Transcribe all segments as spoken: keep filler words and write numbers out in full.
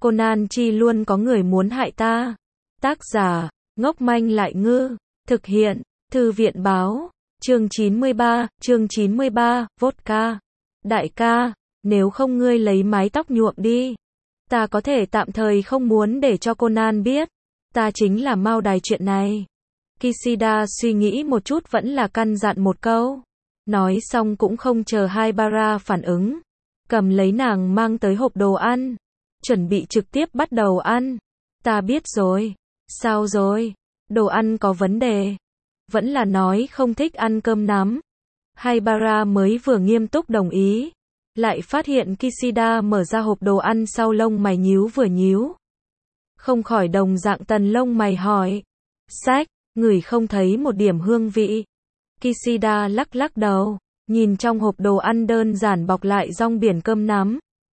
Conan chi luôn có người muốn hại ta. Tác giả, ngốc manh lại ngư. Thực hiện, Thư viện báo. Chương chín mươi ba, chương chín mươi ba, vodka. Đại ca, nếu không ngươi lấy mái tóc nhuộm đi. Ta có thể tạm thời không muốn để cho Conan biết. Ta chính là Mao Đài chuyện này. Kishida suy nghĩ một chút vẫn là căn dặn một câu. Nói xong cũng không chờ Haibara phản ứng. Cầm lấy nàng mang tới hộp đồ ăn. Chuẩn bị trực tiếp bắt đầu ăn. Ta biết rồi. Sao rồi? Đồ ăn có vấn đề. Vẫn là nói không thích ăn cơm nắm. Haibara mới vừa nghiêm túc đồng ý. Lại phát hiện Kishida mở ra hộp đồ ăn sau lông mày nhíu vừa nhíu. Không khỏi đồng dạng tần lông mày hỏi. Sách, ngửi không thấy một điểm hương vị. Kishida lắc lắc đầu. Nhìn trong hộp đồ ăn đơn giản bọc lại rong biển cơm nắm.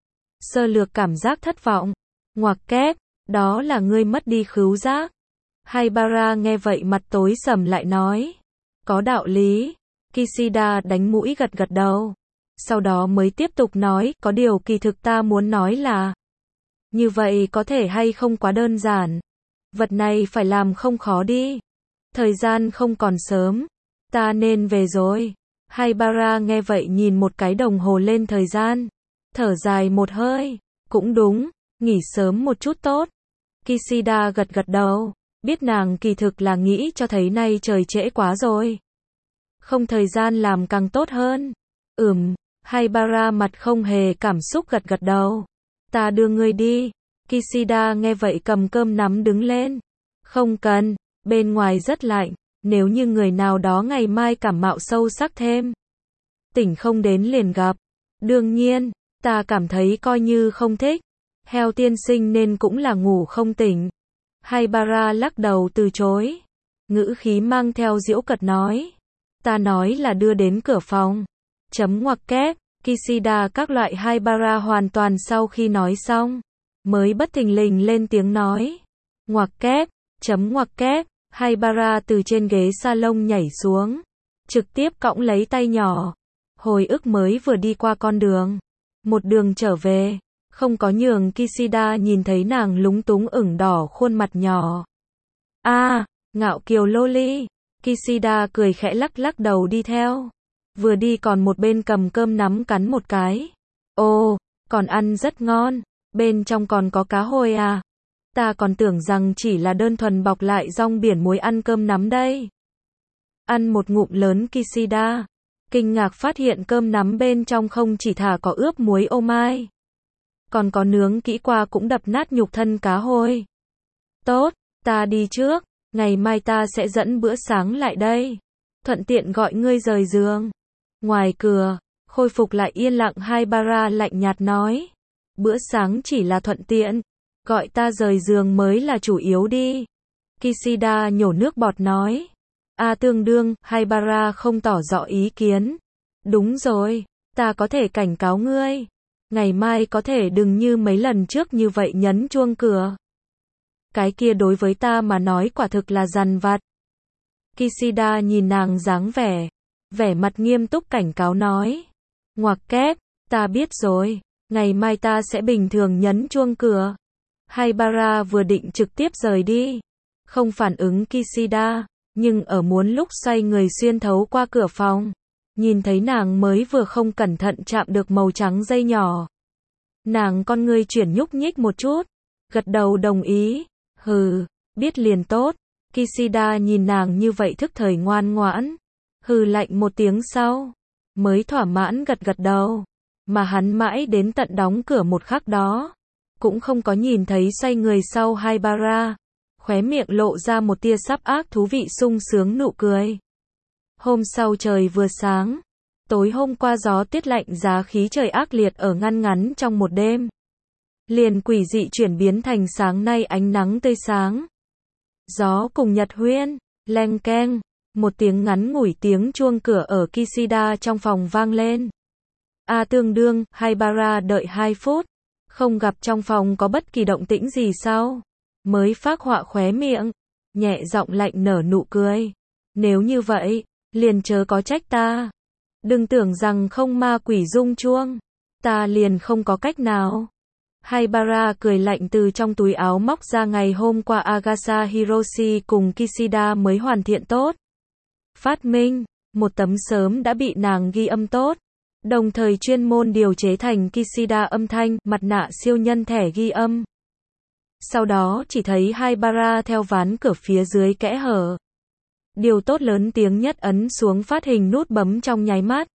Sơ lược cảm giác thất vọng. Ngoặc kép, đó là ngươi mất đi khứu giác. Haibara nghe vậy mặt tối sầm lại nói. Có đạo lý. Kishida đánh mũi gật gật đầu. Sau đó mới tiếp tục nói, có điều kỳ thực ta muốn nói là. Như vậy có thể hay không quá đơn giản. Vật này phải làm không khó đi. Thời gian không còn sớm. Ta nên về rồi. Haibara nghe vậy nhìn một cái đồng hồ lên thời gian. Thở dài một hơi. Cũng đúng, nghỉ sớm một chút tốt. Kishida gật gật đầu. Biết nàng kỳ thực là nghĩ cho thấy nay trời trễ quá rồi. Không thời gian làm càng tốt hơn. Ừm, Haibara mặt không hề cảm xúc gật gật đầu. Ta đưa ngươi đi. Kishida nghe vậy cầm cơm nắm đứng lên. Không cần, bên ngoài rất lạnh. Nếu như người nào đó ngày mai cảm mạo sâu sắc thêm. Tỉnh không đến liền gặp. Đương nhiên, ta cảm thấy coi như không thích. Heo tiên sinh nên cũng là ngủ không tỉnh. Haibara lắc đầu từ chối. Ngữ khí mang theo giễu cợt nói. Ta nói là đưa đến cửa phòng. Chấm ngoặc kép. Kishida các loại Haibara hoàn toàn sau khi nói xong. Mới bất thình lình lên tiếng nói. Ngoặc kép. Chấm ngoặc kép. Haibara từ trên ghế salon nhảy xuống. Trực tiếp cõng lấy tay nhỏ. Hồi ức mới vừa đi qua con đường. Một đường trở về. Không có nhường Kishida nhìn thấy nàng lúng túng ửng đỏ khuôn mặt nhỏ. A, à, ngạo kiều loli. Kishida cười khẽ lắc lắc đầu đi theo. Vừa đi còn một bên cầm cơm nắm cắn một cái. Ồ, còn ăn rất ngon. Bên trong còn có cá hồi à. Ta còn tưởng rằng chỉ là đơn thuần bọc lại rong biển muối ăn cơm nắm đây. Ăn một ngụm lớn Kishida. Kinh ngạc phát hiện cơm nắm bên trong không chỉ thả có ướp muối ô mai. Còn có nướng kỹ qua cũng đập nát nhục thân cá hồi. Tốt, ta đi trước. Ngày mai ta sẽ dẫn bữa sáng lại đây. Thuận tiện gọi ngươi rời giường. Ngoài cửa, khôi phục lại yên lặng Haibara lạnh nhạt nói. Bữa sáng chỉ là thuận tiện. Gọi ta rời giường mới là chủ yếu đi. Kishida nhổ nước bọt nói. A à, tương đương, Haibara không tỏ rõ ý kiến. Đúng rồi, ta có thể cảnh cáo ngươi. Ngày mai có thể đừng như mấy lần trước như vậy nhấn chuông cửa. Cái kia đối với ta mà nói quả thực là dằn vặt. Kishida nhìn nàng dáng vẻ. Vẻ mặt nghiêm túc cảnh cáo nói. Ngoặc kép, ta biết rồi. Ngày mai ta sẽ bình thường nhấn chuông cửa. Haibara vừa định trực tiếp rời đi. Không phản ứng Kishida. Nhưng ở muốn lúc xoay người xuyên thấu qua cửa phòng. Nhìn thấy nàng mới vừa không cẩn thận chạm được màu trắng dây nhỏ. Nàng con ngươi chuyển nhúc nhích một chút. Gật đầu đồng ý. Hừ, biết liền tốt. Kishida nhìn nàng như vậy thức thời ngoan ngoãn. Hừ lạnh một tiếng sau. Mới thỏa mãn gật gật đầu. Mà hắn mãi đến tận đóng cửa một khắc đó. Cũng không có nhìn thấy xoay người sau Haibara. Khóe miệng lộ ra một tia sắp ác thú vị sung sướng nụ cười. Hôm sau trời vừa sáng. Tối hôm qua gió tiết lạnh giá khí trời ác liệt ở ngăn ngắn trong một đêm. Liền quỷ dị chuyển biến thành sáng nay ánh nắng tươi sáng. Gió cùng nhật huyên, leng keng, một tiếng ngắn ngủi tiếng chuông cửa ở Kishida trong phòng vang lên. A à, tương đương, Haibara đợi hai phút. Không gặp trong phòng có bất kỳ động tĩnh gì sao? Mới phác họa khóe miệng. Nhẹ giọng lạnh nở nụ cười. Nếu như vậy, liền chớ có trách ta. Đừng tưởng rằng không ma quỷ rung chuông. Ta liền không có cách nào. Haibara cười lạnh từ trong túi áo móc ra ngày hôm qua Agasa Hiroshi cùng Kishida mới hoàn thiện tốt. Phát minh, một tấm sớm đã bị nàng ghi âm tốt. Đồng thời chuyên môn điều chế thành Kishida âm thanh, mặt nạ siêu nhân thẻ ghi âm. Sau đó chỉ thấy Haibara theo ván cửa phía dưới kẽ hở. Điều tốt lớn tiếng nhất ấn xuống phát hình nút bấm trong nháy mắt.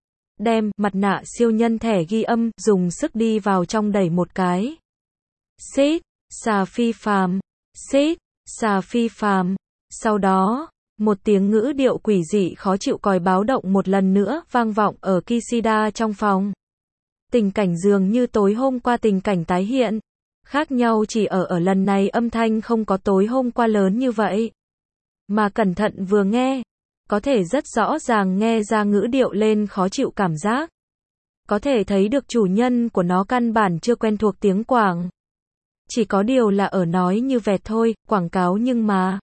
Đem mặt nạ siêu nhân thẻ ghi âm, dùng sức đi vào trong đẩy một cái. Xít, xà phi phàm, xít, xà phi phàm. Sau đó, một tiếng ngữ điệu quỷ dị khó chịu còi báo động một lần nữa vang vọng ở Kishida trong phòng. Tình cảnh dường như tối hôm qua tình cảnh tái hiện. Khác nhau chỉ ở ở lần này âm thanh không có tối hôm qua lớn như vậy. Mà cẩn thận vừa nghe, có thể rất rõ ràng nghe ra ngữ điệu lên khó chịu cảm giác. Có thể thấy được chủ nhân của nó căn bản chưa quen thuộc tiếng Quảng. Chỉ có điều là ở nói như vẹt thôi, quảng cáo nhưng mà.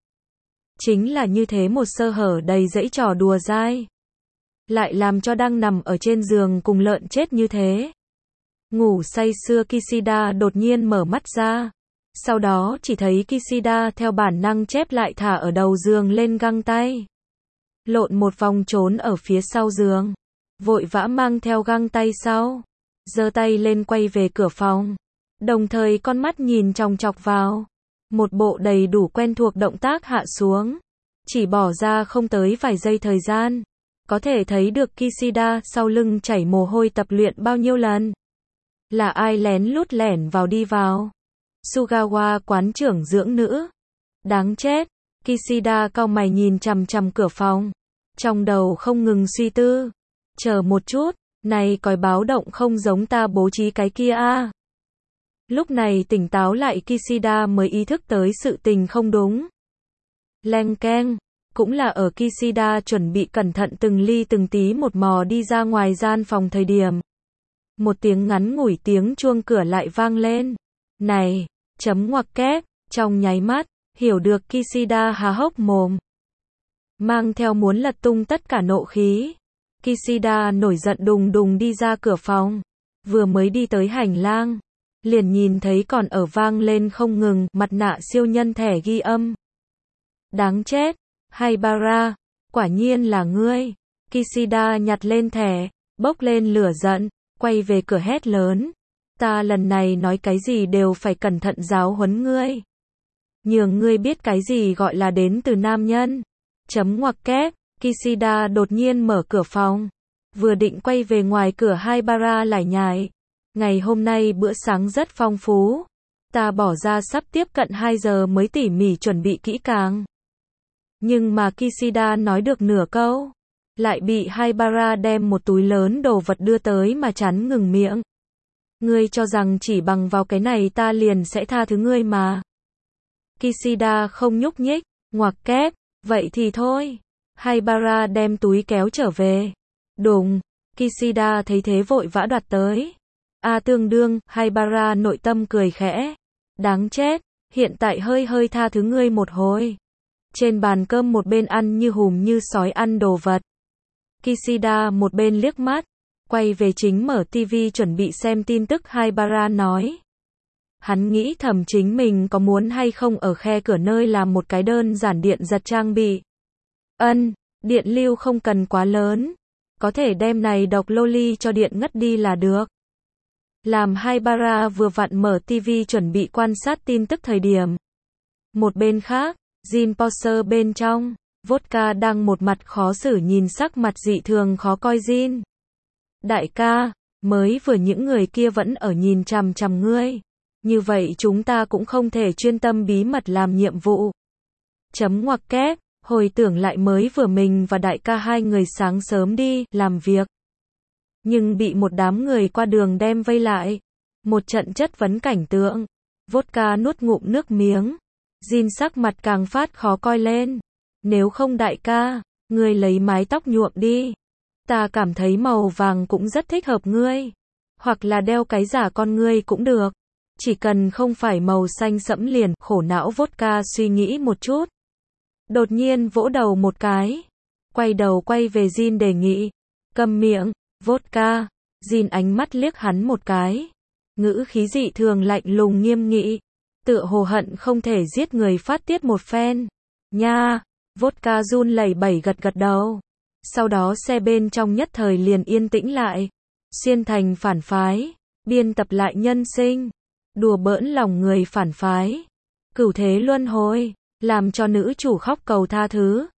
Chính là như thế một sơ hở đầy dẫy trò đùa dai. Lại làm cho đang nằm ở trên giường cùng lợn chết như thế. Ngủ say sưa Kishida đột nhiên mở mắt ra. Sau đó chỉ thấy Kishida theo bản năng chép lại thả ở đầu giường lên găng tay. Lộn một vòng trốn ở phía sau giường. Vội vã mang theo găng tay sau. Giơ tay lên quay về cửa phòng. Đồng thời con mắt nhìn chòng chọc vào. Một bộ đầy đủ quen thuộc động tác hạ xuống. Chỉ bỏ ra không tới vài giây thời gian. Có thể thấy được Kishida sau lưng chảy mồ hôi tập luyện bao nhiêu lần. Là ai lén lút lẻn vào đi vào. Sugawa quán trưởng dưỡng nữ. Đáng chết. Kishida cau mày nhìn chằm chằm cửa phòng. Trong đầu không ngừng suy tư. Chờ một chút, này còi báo động không giống ta bố trí cái kia a. Lúc này tỉnh táo lại Kishida mới ý thức tới sự tình không đúng. Leng keng, cũng là ở Kishida chuẩn bị cẩn thận từng ly từng tí một mò đi ra ngoài gian phòng thời điểm. Một tiếng ngắn ngủi tiếng chuông cửa lại vang lên. Này, chấm ngoặc kép, trong nháy mắt, hiểu được Kishida há hốc mồm. Mang theo muốn lật tung tất cả nộ khí. Kishida nổi giận đùng đùng đi ra cửa phòng. Vừa mới đi tới hành lang. Liền nhìn thấy còn ở vang lên không ngừng, mặt nạ siêu nhân thẻ ghi âm. Đáng chết, Haibara, quả nhiên là ngươi. Kishida nhặt lên thẻ, bốc lên lửa giận, quay về cửa hét lớn. Ta lần này nói cái gì đều phải cẩn thận giáo huấn ngươi. Nhường ngươi biết cái gì gọi là đến từ nam nhân. Chấm ngoặc kép, Kishida đột nhiên mở cửa phòng. Vừa định quay về ngoài cửa Haibara lải nhải. Ngày hôm nay bữa sáng rất phong phú. Ta bỏ ra sắp tiếp cận hai giờ mới tỉ mỉ chuẩn bị kỹ càng. Nhưng mà Kishida nói được nửa câu. Lại bị Haibara đem một túi lớn đồ vật đưa tới mà chắn ngừng miệng. Ngươi cho rằng chỉ bằng vào cái này ta liền sẽ tha thứ ngươi mà. Kishida không nhúc nhích, ngoặc kép, vậy thì thôi. Haibara đem túi kéo trở về. Đùng, Kishida thấy thế vội vã đoạt tới. A tương đương, Haibara nội tâm cười khẽ. Đáng chết, hiện tại hơi hơi tha thứ ngươi một hồi. Trên bàn cơm một bên ăn như hùm như sói ăn đồ vật. Kishida một bên liếc mắt, quay về chính mở tivi chuẩn bị xem tin tức Haibara nói. Hắn nghĩ thầm chính mình có muốn hay không ở khe cửa nơi làm một cái đơn giản điện giật trang bị. Ân, điện lưu không cần quá lớn. Có thể đem này độc loli cho điện ngất đi là được. Làm Haibara vừa vặn mở tivi chuẩn bị quan sát tin tức thời điểm. Một bên khác, Jin Poser bên trong, Vodka đang một mặt khó xử nhìn sắc mặt dị thường khó coi Jin. Đại ca, mới vừa những người kia vẫn ở nhìn chằm chằm ngươi. Như vậy chúng ta cũng không thể chuyên tâm bí mật làm nhiệm vụ. Chấm ngoặc kép, hồi tưởng lại mới vừa mình và đại ca hai người sáng sớm đi, làm việc. Nhưng bị một đám người qua đường đem vây lại. Một trận chất vấn cảnh tượng. Vodka nuốt ngụm nước miếng. Jin sắc mặt càng phát khó coi lên. Nếu không đại ca, ngươi lấy mái tóc nhuộm đi. Ta cảm thấy màu vàng cũng rất thích hợp ngươi. Hoặc là đeo cái giả con ngươi cũng được. Chỉ cần không phải màu xanh sẫm liền, khổ não Vodka suy nghĩ một chút. Đột nhiên vỗ đầu một cái. Quay đầu quay về Jin đề nghị. Câm miệng, Vodka. Jin ánh mắt liếc hắn một cái. ngữ khí dị thường lạnh lùng nghiêm nghị, tựa hồ hận không thể giết người phát tiết một phen. Nha, vodka run lẩy bẩy gật gật đầu. Sau đó xe bên trong nhất thời liền yên tĩnh lại. Xuyên thành phản phái, biên tập lại nhân sinh, đùa bỡn lòng người phản phái, cửu thế luân hồi, làm cho nữ chủ khóc cầu tha thứ.